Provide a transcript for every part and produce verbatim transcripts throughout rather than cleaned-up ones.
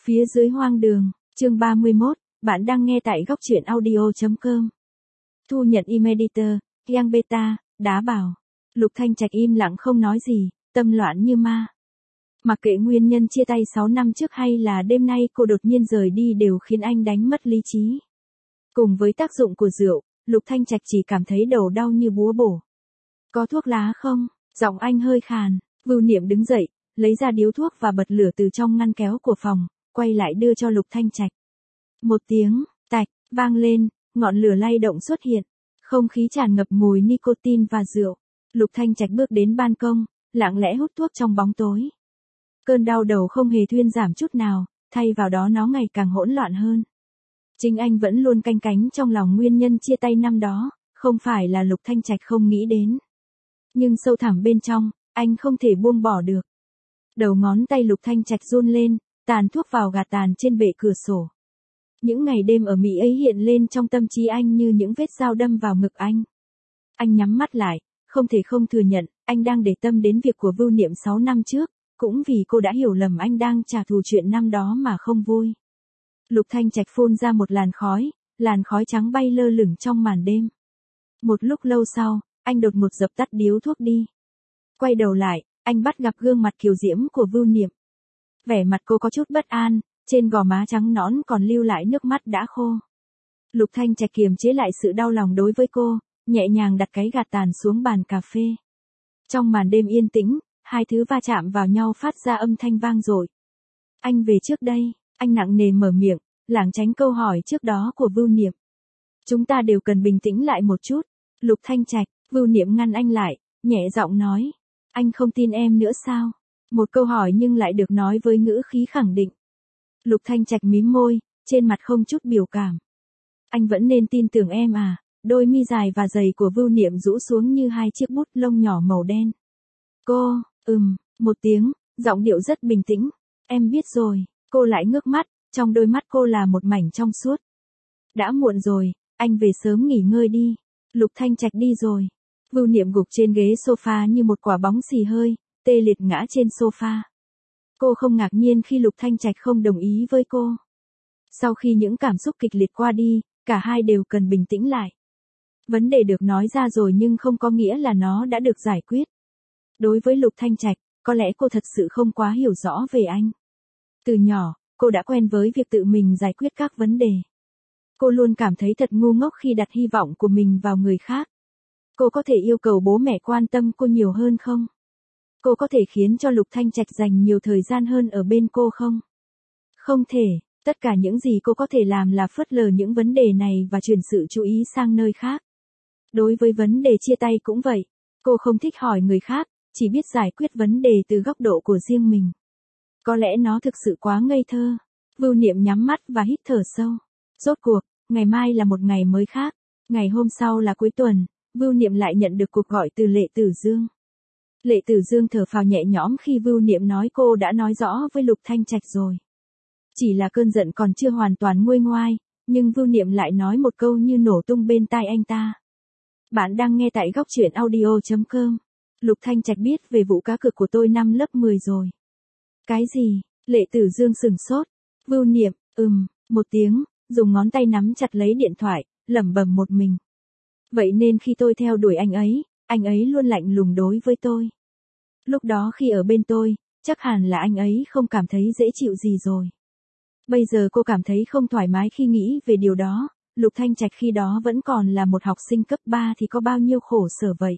Phía dưới hoang đường, chương ba mươi mốt, bạn đang nghe tại góc truyện audio chấm com. Thu nhận Emeditor, Yang Beta, đá bảo. Lục Thanh Trạch im lặng không nói gì, tâm loạn như ma. Mặc kệ nguyên nhân chia tay sáu năm trước hay là đêm nay cô đột nhiên rời đi đều khiến anh đánh mất lý trí. Cùng với tác dụng của rượu, Lục Thanh Trạch chỉ cảm thấy đầu đau như búa bổ. Có thuốc lá không? Giọng anh hơi khàn. Vưu Niệm đứng dậy, lấy ra điếu thuốc và bật lửa từ trong ngăn kéo của phòng, quay lại đưa cho Lục Thanh Trạch. Một tiếng, tạch, vang lên, ngọn lửa lay động xuất hiện. Không khí tràn ngập mùi nicotine và rượu. Lục Thanh Trạch bước đến ban công, lặng lẽ hút thuốc trong bóng tối. Cơn đau đầu không hề thuyên giảm chút nào, thay vào đó nó ngày càng hỗn loạn hơn. Chính anh vẫn luôn canh cánh trong lòng nguyên nhân chia tay năm đó, không phải là Lục Thanh Trạch không nghĩ đến. Nhưng sâu thẳm bên trong, anh không thể buông bỏ được. Đầu ngón tay Lục Thanh Trạch run lên, tàn thuốc vào gạt tàn trên bệ cửa sổ. Những ngày đêm ở Mỹ ấy hiện lên trong tâm trí anh như những vết dao đâm vào ngực anh. Anh nhắm mắt lại, không thể không thừa nhận, anh đang để tâm đến việc của Vưu Niệm sáu năm trước, cũng vì cô đã hiểu lầm anh đang trả thù chuyện năm đó mà không vui. Lục Thanh Trạch phun ra một làn khói, làn khói trắng bay lơ lửng trong màn đêm. Một lúc lâu sau, anh đột ngột dập tắt điếu thuốc đi. Quay đầu lại, anh bắt gặp gương mặt kiều diễm của Vưu Niệm. Vẻ mặt cô có chút bất an, trên gò má trắng nõn còn lưu lại nước mắt đã khô. Lục Thanh Trạch kiềm chế lại sự đau lòng đối với cô, nhẹ nhàng đặt cái gạt tàn xuống bàn cà phê. Trong màn đêm yên tĩnh, hai thứ va chạm vào nhau phát ra âm thanh vang dội. Anh về trước đây, anh nặng nề mở miệng, lảng tránh câu hỏi trước đó của Vưu Niệm. Chúng ta đều cần bình tĩnh lại một chút. Lục Thanh Trạch, Vưu Niệm ngăn anh lại, nhẹ giọng nói. Anh không tin em nữa sao? Một câu hỏi nhưng lại được nói với ngữ khí khẳng định. Lục Thanh Trạch mím môi, trên mặt không chút biểu cảm. Anh vẫn nên tin tưởng em à? Đôi mi dài và dày của Vưu Niệm rũ xuống như hai chiếc bút lông nhỏ màu đen. Cô, ừm, một tiếng, giọng điệu rất bình tĩnh. Em biết rồi. Cô lại ngước mắt, trong đôi mắt cô là một mảnh trong suốt. Đã muộn rồi, anh về sớm nghỉ ngơi đi. Lục Thanh Trạch đi rồi. Vưu Niệm gục trên ghế sofa như một quả bóng xì hơi, tê liệt ngã trên sofa. Cô không ngạc nhiên khi Lục Thanh Trạch không đồng ý với cô. Sau khi những cảm xúc kịch liệt qua đi, cả hai đều cần bình tĩnh lại. Vấn đề được nói ra rồi nhưng không có nghĩa là nó đã được giải quyết. Đối với Lục Thanh Trạch, có lẽ cô thật sự không quá hiểu rõ về anh. Từ nhỏ, cô đã quen với việc tự mình giải quyết các vấn đề. Cô luôn cảm thấy thật ngu ngốc khi đặt hy vọng của mình vào người khác. Cô có thể yêu cầu bố mẹ quan tâm cô nhiều hơn không? Cô có thể khiến cho Lục Thanh Trạch dành nhiều thời gian hơn ở bên cô không? Không thể, tất cả những gì cô có thể làm là phớt lờ những vấn đề này và chuyển sự chú ý sang nơi khác. Đối với vấn đề chia tay cũng vậy, cô không thích hỏi người khác, chỉ biết giải quyết vấn đề từ góc độ của riêng mình. Có lẽ nó thực sự quá ngây thơ. Vưu Niệm nhắm mắt và hít thở sâu. Rốt cuộc, ngày mai là một ngày mới khác. Ngày hôm sau là cuối tuần, Vưu Niệm lại nhận được cuộc gọi từ Lệ Tử Dương. Lệ Tử Dương thở phào nhẹ nhõm khi Vưu Niệm nói cô đã nói rõ với Lục Thanh Trạch rồi. Chỉ là cơn giận còn chưa hoàn toàn nguôi ngoai, nhưng Vưu Niệm lại nói một câu như nổ tung bên tai anh ta. Bạn đang nghe tại góc truyện audio chấm com. Lục Thanh Trạch biết về vụ cá cược của tôi năm lớp mười rồi. Cái gì? Lệ Tử Dương sửng sốt. Vưu Niệm, ừm, một tiếng, dùng ngón tay nắm chặt lấy điện thoại, lẩm bẩm một mình. Vậy nên khi tôi theo đuổi anh ấy, anh ấy luôn lạnh lùng đối với tôi. Lúc đó khi ở bên tôi, chắc hẳn là anh ấy không cảm thấy dễ chịu gì rồi. Bây giờ cô cảm thấy không thoải mái khi nghĩ về điều đó. Lục Thanh Trạch khi đó vẫn còn là một học sinh cấp ba thì có bao nhiêu khổ sở vậy.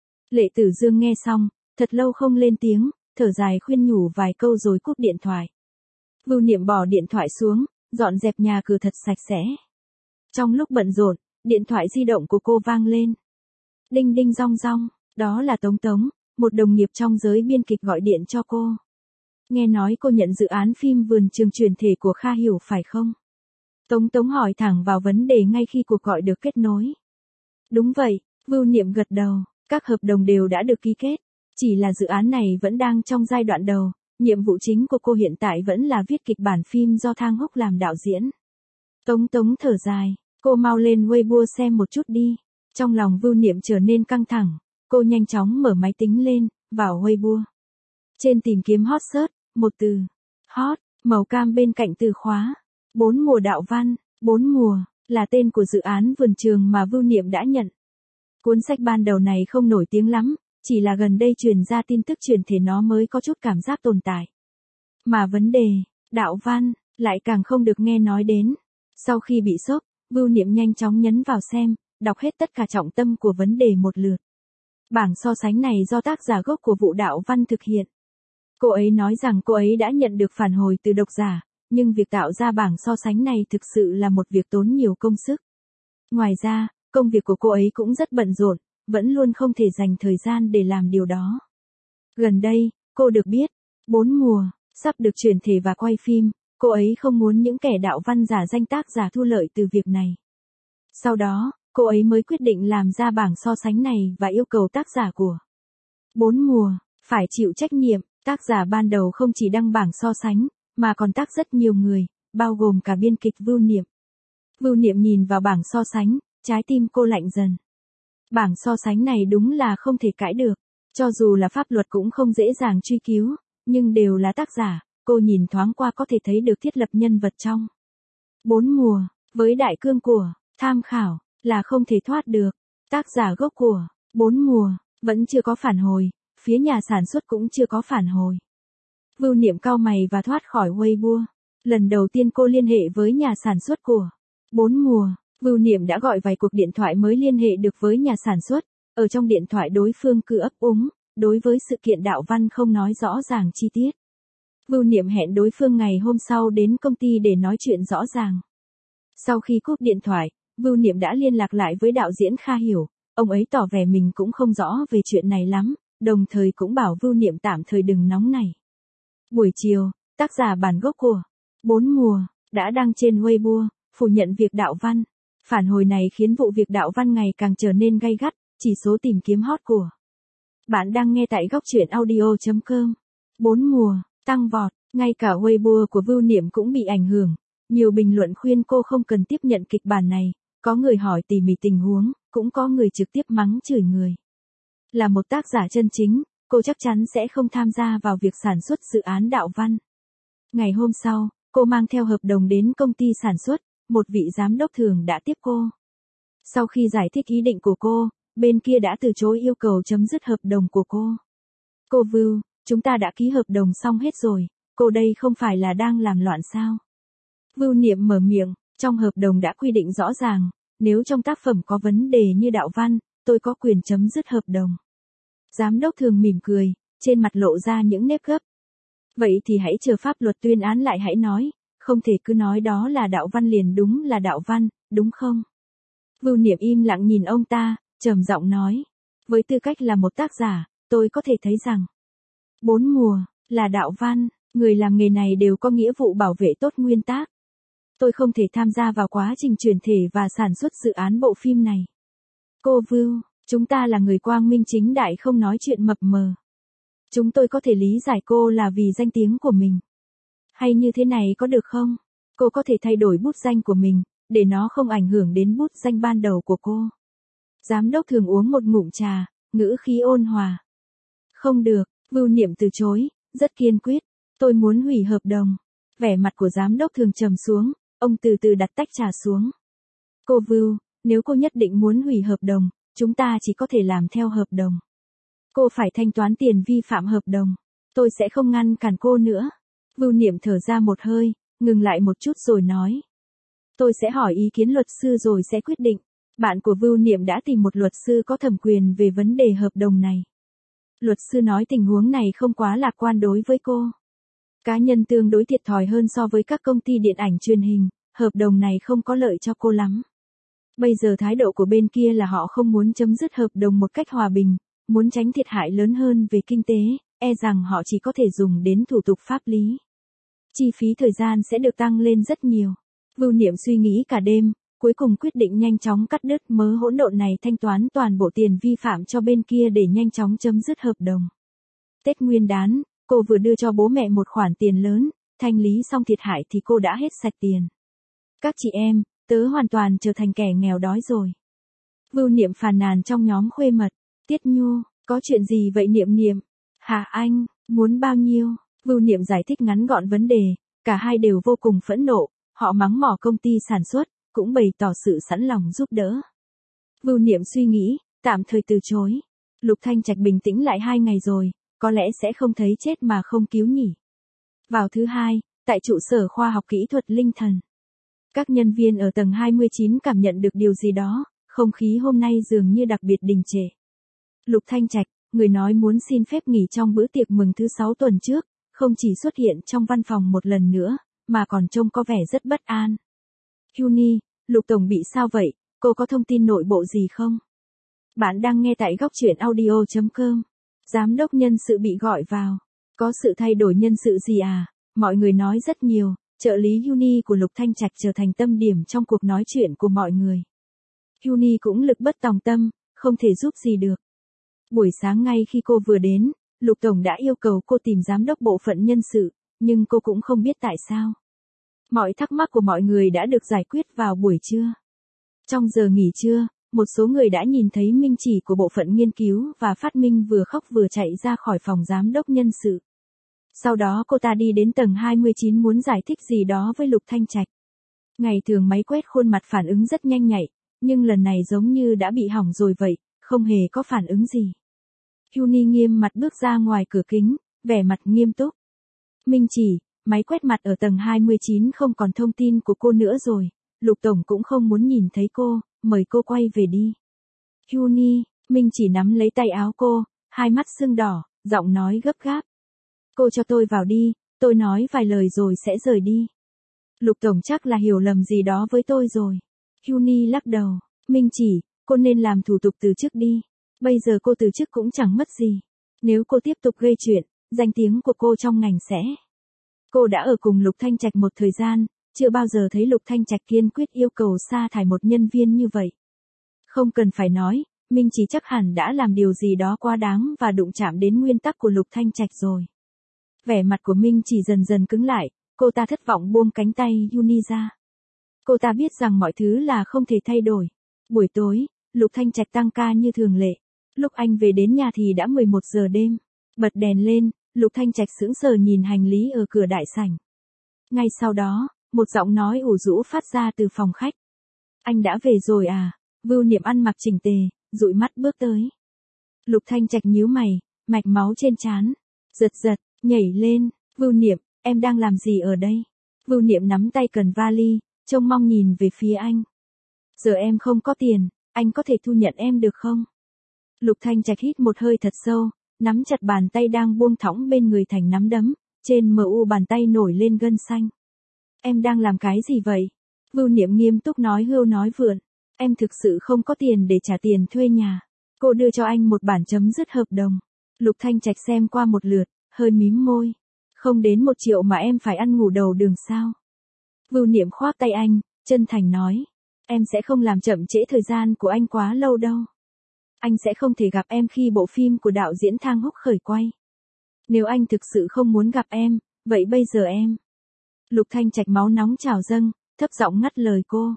Lệ Tử Dương nghe xong, thật lâu không lên tiếng, thở dài khuyên nhủ vài câu rồi cúp điện thoại. Vưu Niệm bỏ điện thoại xuống, dọn dẹp nhà cửa thật sạch sẽ. Trong lúc bận rộn, điện thoại di động của cô vang lên. Đinh đinh rong rong, đó là Tống Tống, một đồng nghiệp trong giới biên kịch gọi điện cho cô. Nghe nói cô nhận dự án phim Vườn Trường Chuyển Thể của Kha Hiểu phải không? Tống Tống hỏi thẳng vào vấn đề ngay khi cuộc gọi được kết nối. Đúng vậy, Vưu Niệm gật đầu, các hợp đồng đều đã được ký kết. Chỉ là dự án này vẫn đang trong giai đoạn đầu, nhiệm vụ chính của cô hiện tại vẫn là viết kịch bản phim do Thang Húc làm đạo diễn. Tống Tống thở dài, cô mau lên Weibo xem một chút đi. Trong lòng Vưu Niệm trở nên căng thẳng, cô nhanh chóng mở máy tính lên, vào Weibo. Trên tìm kiếm hot search, một từ, hot, Màu cam bên cạnh từ khóa. Bốn mùa đạo văn. Bốn mùa là tên của dự án vườn trường mà Vưu Niệm đã nhận. Cuốn sách ban đầu này không nổi tiếng lắm, chỉ là gần đây truyền ra tin tức truyền thể nó mới có chút cảm giác tồn tại. Mà vấn đề, đạo văn, lại càng không được nghe nói đến. Sau khi bị sốc, Vưu Niệm nhanh chóng nhấn vào xem, đọc hết tất cả trọng tâm của vấn đề một lượt. Bảng so sánh này do tác giả gốc của vụ đạo văn thực hiện. Cô ấy nói rằng cô ấy đã nhận được phản hồi từ độc giả, nhưng việc tạo ra bảng so sánh này thực sự là một việc tốn nhiều công sức. Ngoài ra, công việc của cô ấy cũng rất bận rộn, vẫn luôn không thể dành thời gian để làm điều đó. Gần đây, cô được biết, bốn mùa, sắp được chuyển thể và quay phim, cô ấy không muốn những kẻ đạo văn giả danh tác giả thu lợi từ việc này. Sau đó, cô ấy mới quyết định làm ra bảng so sánh này và yêu cầu tác giả của bốn mùa, phải chịu trách nhiệm. Tác giả ban đầu không chỉ đăng bảng so sánh, mà còn tác rất nhiều người, bao gồm cả biên kịch Vưu Niệm. Vưu Niệm nhìn vào bảng so sánh, trái tim cô lạnh dần. Bảng so sánh này đúng là không thể cãi được, cho dù là pháp luật cũng không dễ dàng truy cứu, nhưng đều là tác giả, cô nhìn thoáng qua có thể thấy được thiết lập nhân vật trong bốn mùa, với đại cương của tham khảo, là không thể thoát được. Tác giả gốc của bốn mùa, vẫn chưa có phản hồi, phía nhà sản xuất cũng chưa có phản hồi. Vưu Niệm cau mày và thoát khỏi Weibo. Lần đầu tiên cô liên hệ với nhà sản xuất của bốn mùa, Vưu Niệm đã gọi vài cuộc điện thoại mới liên hệ được với nhà sản xuất, ở trong điện thoại đối phương cứ ấp úng, đối với sự kiện đạo văn không nói rõ ràng chi tiết. Vưu Niệm hẹn đối phương ngày hôm sau đến công ty để nói chuyện rõ ràng. Sau khi cúp điện thoại, Vưu Niệm đã liên lạc lại với đạo diễn Kha Hiểu, ông ấy tỏ vẻ mình cũng không rõ về chuyện này lắm, đồng thời cũng bảo Vưu Niệm tạm thời đừng nóng nảy. Buổi chiều, tác giả bản gốc của bốn mùa đã đăng trên Weibo, phủ nhận việc đạo văn. Phản hồi này khiến vụ việc đạo văn ngày càng trở nên gay gắt, chỉ số tìm kiếm hot của bạn đang nghe tại góc truyện audio chấm com. Bốn mùa, tăng vọt, ngay cả Weibo của Vưu Niệm cũng bị ảnh hưởng. Nhiều bình luận khuyên cô không cần tiếp nhận kịch bản này, có người hỏi tỉ mỉ tình huống, cũng có người trực tiếp mắng chửi người. Là một tác giả chân chính, cô chắc chắn sẽ không tham gia vào việc sản xuất dự án đạo văn. Ngày hôm sau, cô mang theo hợp đồng đến công ty sản xuất, một vị giám đốc thường đã tiếp cô. Sau khi giải thích ý định của cô, bên kia đã từ chối yêu cầu chấm dứt hợp đồng của cô. Cô Vưu, chúng ta đã ký hợp đồng xong hết rồi, cô đây không phải là đang làm loạn sao? Vưu Niệm mở miệng, trong hợp đồng đã quy định rõ ràng, nếu trong tác phẩm có vấn đề như đạo văn, tôi có quyền chấm dứt hợp đồng. Giám đốc thường mỉm cười, trên mặt lộ ra những nếp gấp. Vậy thì hãy chờ pháp luật tuyên án lại hãy nói, không thể cứ nói đó là đạo văn liền đúng là đạo văn, đúng không? Vưu Niệm im lặng nhìn ông ta, trầm giọng nói. Với tư cách là một tác giả, tôi có thể thấy rằng bốn mùa là đạo văn, người làm nghề này đều có nghĩa vụ bảo vệ tốt nguyên tác. Tôi không thể tham gia vào quá trình chuyển thể và sản xuất dự án bộ phim này. Cô Vưu, chúng ta là người quang minh chính đại không nói chuyện mập mờ. Chúng tôi có thể lý giải cô là vì danh tiếng của mình. Hay như thế này có được không? Cô có thể thay đổi bút danh của mình, để nó không ảnh hưởng đến bút danh ban đầu của cô. Giám đốc thường uống một ngụm trà, ngữ khí ôn hòa. Không được, Vưu Niệm từ chối, rất kiên quyết. Tôi muốn hủy hợp đồng. Vẻ mặt của giám đốc thường trầm xuống, ông từ từ đặt tách trà xuống. Cô Vưu, nếu cô nhất định muốn hủy hợp đồng, chúng ta chỉ có thể làm theo hợp đồng. Cô phải thanh toán tiền vi phạm hợp đồng. Tôi sẽ không ngăn cản cô nữa. Vưu Niệm thở ra một hơi, ngừng lại một chút rồi nói. Tôi sẽ hỏi ý kiến luật sư rồi sẽ quyết định. Bạn của Vưu Niệm đã tìm một luật sư có thẩm quyền về vấn đề hợp đồng này. Luật sư nói tình huống này không quá lạc quan đối với cô. Cá nhân tương đối thiệt thòi hơn so với các công ty điện ảnh truyền hình, hợp đồng này không có lợi cho cô lắm. Bây giờ thái độ của bên kia là họ không muốn chấm dứt hợp đồng một cách hòa bình, muốn tránh thiệt hại lớn hơn về kinh tế, e rằng họ chỉ có thể dùng đến thủ tục pháp lý. Chi phí thời gian sẽ được tăng lên rất nhiều. Vưu Niệm suy nghĩ cả đêm, cuối cùng quyết định nhanh chóng cắt đứt mớ hỗn độn này, thanh toán toàn bộ tiền vi phạm cho bên kia để nhanh chóng chấm dứt hợp đồng. Tết Nguyên đán, cô vừa đưa cho bố mẹ một khoản tiền lớn, thanh lý xong thiệt hại thì cô đã hết sạch tiền. Các chị em, tớ hoàn toàn trở thành kẻ nghèo đói rồi. Vưu Niệm phàn nàn trong nhóm khuê mật. Tiết Nhu, có chuyện gì vậy Niệm Niệm? Hả anh, muốn bao nhiêu? Vưu Niệm giải thích ngắn gọn vấn đề, Cả hai đều vô cùng phẫn nộ, họ mắng mỏ công ty sản xuất, cũng bày tỏ sự sẵn lòng giúp đỡ. Vưu Niệm suy nghĩ, tạm thời từ chối. Lục Thanh Trạch bình tĩnh lại hai ngày rồi, có lẽ sẽ không thấy chết mà không cứu nhỉ. Vào thứ hai, tại trụ sở khoa học kỹ thuật Linh Thần. Các nhân viên ở tầng hai mươi chín cảm nhận được điều gì đó, không khí hôm nay dường như đặc biệt đình trệ. Lục Thanh Trạch, người nói muốn xin phép nghỉ trong bữa tiệc mừng thứ sáu tuần trước, không chỉ xuất hiện trong văn phòng một lần nữa, mà còn trông có vẻ rất bất an. Hyuni, Lục Tổng bị sao vậy, cô có thông tin nội bộ gì không? Bạn đang nghe tại góc truyện audio chấm com. Giám đốc nhân sự bị gọi vào. Có sự thay đổi nhân sự gì à? Mọi người nói rất nhiều, trợ lý Hyuni của Lục Thanh Trạch trở thành tâm điểm trong cuộc nói chuyện của mọi người. Hyuni cũng lực bất tòng tâm, không thể giúp gì được. Buổi sáng ngay khi cô vừa đến, Lục Tổng đã yêu cầu cô tìm giám đốc bộ phận nhân sự, nhưng cô cũng không biết tại sao. Mọi thắc mắc của mọi người đã được giải quyết vào buổi trưa. Trong giờ nghỉ trưa, một số người đã nhìn thấy Minh Chỉ của bộ phận nghiên cứu và phát minh vừa khóc vừa chạy ra khỏi phòng giám đốc nhân sự. Sau đó cô ta đi đến tầng hai mươi chín muốn giải thích gì đó với Lục Thanh Trạch. Ngày thường máy quét khuôn mặt phản ứng rất nhanh nhạy, nhưng lần này giống như đã bị hỏng rồi vậy, không hề có phản ứng gì. Hyuni nghiêm mặt bước ra ngoài cửa kính, vẻ mặt nghiêm túc. Minh Chỉ, máy quét mặt ở tầng hai mươi chín không còn thông tin của cô nữa rồi, Lục Tổng cũng không muốn nhìn thấy cô, mời cô quay về đi. Hyuni, Minh Chỉ nắm lấy tay áo cô, hai mắt sưng đỏ, giọng nói gấp gáp. Cô cho tôi vào đi, tôi nói vài lời rồi sẽ rời đi. Lục Tổng chắc là hiểu lầm gì đó với tôi rồi. Hyuni lắc đầu, Minh Chỉ, cô nên làm thủ tục từ chức đi. Bây giờ cô từ chức cũng chẳng mất gì. Nếu cô tiếp tục gây chuyện, danh tiếng của cô trong ngành sẽ. Cô đã ở cùng Lục Thanh Trạch một thời gian, chưa bao giờ thấy Lục Thanh Trạch kiên quyết yêu cầu sa thải một nhân viên như vậy. Không cần phải nói, Minh Chỉ chắc hẳn đã làm điều gì đó quá đáng và đụng chạm đến nguyên tắc của Lục Thanh Trạch rồi. Vẻ mặt của Minh Chỉ dần dần cứng lại, cô ta thất vọng buông cánh tay Hyuni ra. Cô ta biết rằng mọi thứ là không thể thay đổi. Buổi tối, Lục Thanh Trạch tăng ca như thường lệ. Lúc anh về đến nhà thì đã mười một giờ đêm. Bật đèn lên, Lục Thanh Trạch sững sờ nhìn hành lý ở cửa đại sảnh. Ngay sau đó, một giọng nói ủ rũ phát ra từ phòng khách. Anh đã về rồi à? Vưu Niệm ăn mặc chỉnh tề, dụi mắt bước tới. Lục Thanh Trạch nhíu mày, mạch máu trên trán giật giật, nhảy lên. Vưu Niệm, em đang làm gì ở đây? Vưu Niệm nắm tay cần vali, trông mong nhìn về phía anh. Giờ em không có tiền, anh có thể thu nhận em được không? Lục Thanh Trạch hít một hơi thật sâu, nắm chặt bàn tay đang buông thõng bên người thành nắm đấm, trên mờ u bàn tay nổi lên gân xanh. Em đang làm cái gì vậy? Vưu Niệm nghiêm túc nói hưu nói vượn. Em thực sự không có tiền để trả tiền thuê nhà. Cô đưa cho anh một bản chấm dứt hợp đồng. Lục Thanh Trạch xem qua một lượt, hơi mím môi. Không đến một triệu mà em phải ăn ngủ đầu đường sao? Vưu Niệm khoác tay anh, chân thành nói. Em sẽ không làm chậm trễ thời gian của anh quá lâu đâu. Anh sẽ không thể gặp em khi bộ phim của đạo diễn Thang Húc khởi quay. Nếu anh thực sự không muốn gặp em, vậy bây giờ em. Lục Thanh Trạch máu nóng trào dâng, thấp giọng ngắt lời cô.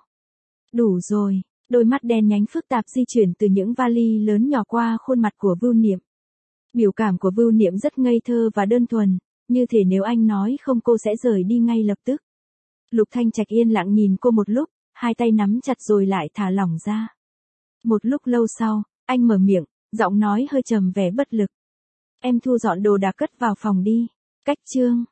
Đủ rồi, đôi mắt đen nhánh phức tạp di chuyển từ những vali lớn nhỏ qua khuôn mặt của Vưu Niệm. Biểu cảm của Vưu Niệm rất ngây thơ và đơn thuần, như thể nếu anh nói không cô sẽ rời đi ngay lập tức. Lục Thanh Trạch yên lặng nhìn cô một lúc, hai tay nắm chặt rồi lại thả lỏng ra. Một lúc lâu sau, anh mở miệng, giọng nói hơi trầm vẻ bất lực. Em thu dọn đồ đạc cất vào phòng đi. Cách chương.